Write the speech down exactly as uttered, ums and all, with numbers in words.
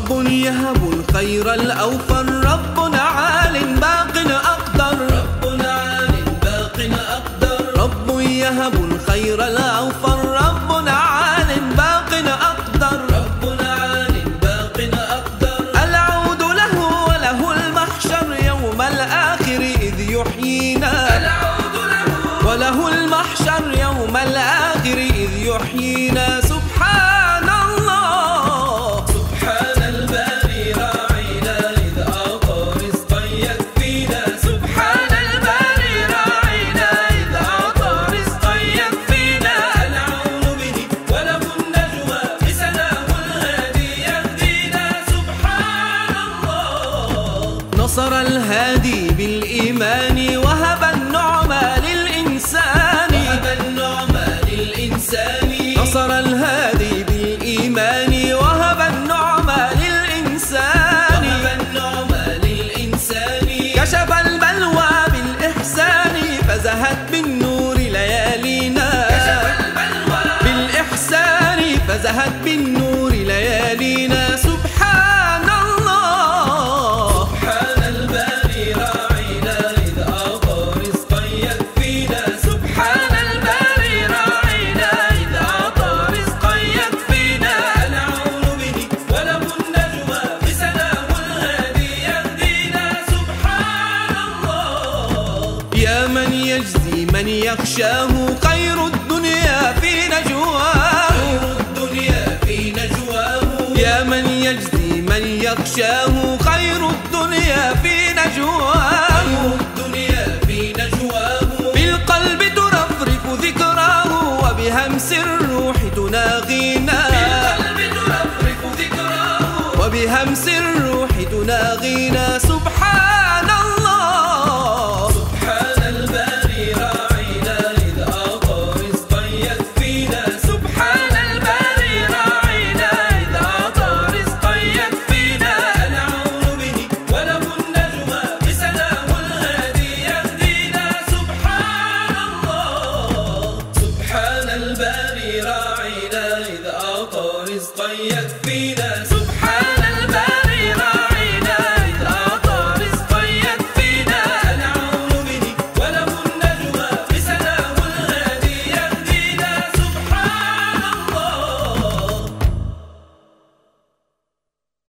رب يهب الخير الأوفر، ربنا عال باق أقدر، ربنا عال باق أقدر، رب يهب الخير الأوفر، ربنا عال باق أقدر، ربنا عال باق أقدر. العود له وله المحشر يوم الآخر إذ يحيينا، العود له وله المحشر يوم الآخر إذ يحيينا. سبحان الله سبحان الباري راعينا إذ أعطى رزقا يكفينا، سبحان الباري راعينا إذ أعطى رزقا يكفينا. العون به وله النجوى بسناه الهادي يهدينا. سبحان الله نصر الهادي بالإيمان وهب النعمى للإنسان، وهب النعمى للإنسان. نصر الهادي بالإيمان وهب النعمى للإنسان، وهب النعمى للإنسان. كشف البلوى بالإحسان فزهت بالنور ليالينا، كشف البلوى بالإحسان فزهت بالنور ليالينا. سبحان الله سبحان الباري راعينا إذ أعطى رزقا يكفينا، سبحان الباري راعينا إذ أعطى رزقا يكفينا. العون به وله النجوى بسناه الهادي يهدينا. سبحان الله يا من يجزي من يخشاه خير الدنيا في نجواه، خير الدنيا في نجواه. يا من يجزي من يخشاه خير الدنيا في نجواه، خير الدنيا في نجواه. بالقلب ترفرف ذكراه وبهمس الروح تناغينا، بالقلب ترفرف ذكراه وبهمس الروح تناغينا. سبحان الله سبحان الباري راعينا إذ أعطى رزقا يكفينا، سبحان الباري راعينا إذ أعطى رزقا يكفينا. العون به وله النجوى بسناه الهادي يهدينا. سبحان الله سبحان الباري راعينا إذ أعطى رزقا يكفينا، سبحان